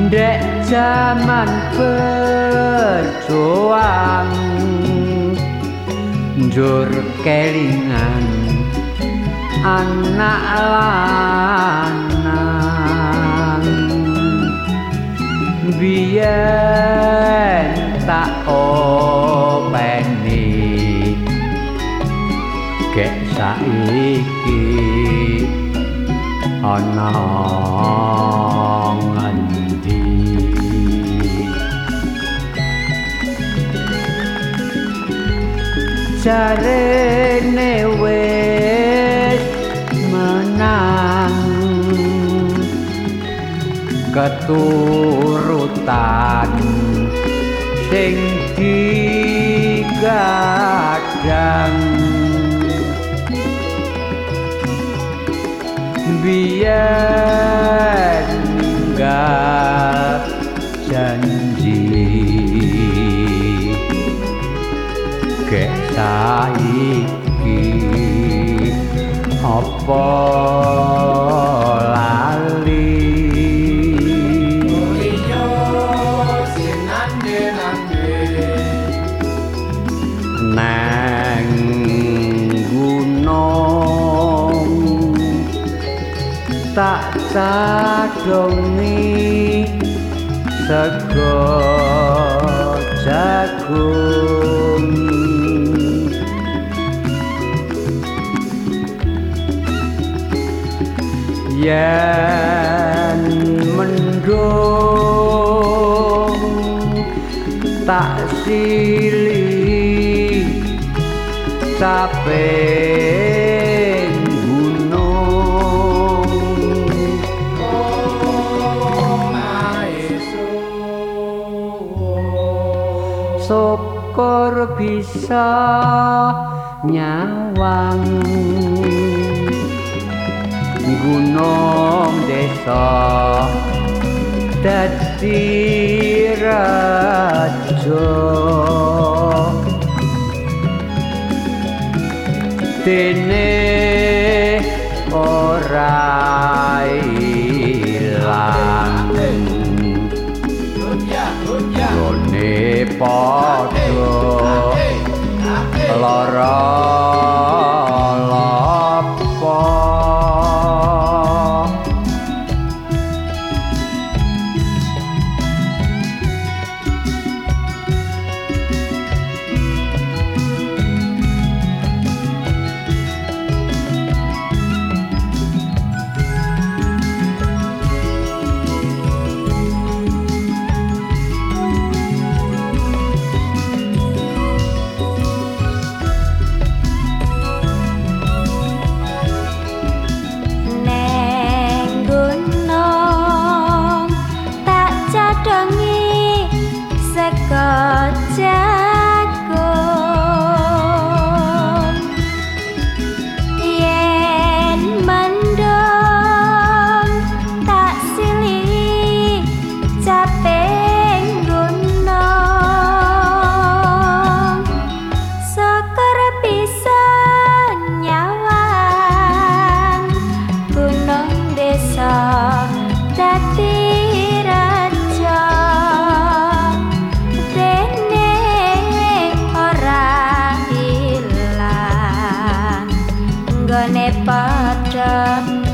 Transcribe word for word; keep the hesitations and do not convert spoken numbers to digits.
Dek zaman berjuang njur kelingan anak lanang biyen tak openi gek saiki ana ngendi jarene wis menang keturutan sing digadang biyen ninggal janji gek saiki apa lali Iyo sinande-nande nang gunung tak sadongi sego jagung yen mendung tak silih capek gunung oh maeso syukur bisa nyawang gunung desa dadi raja dene ora ilang gone padha lara Gone padha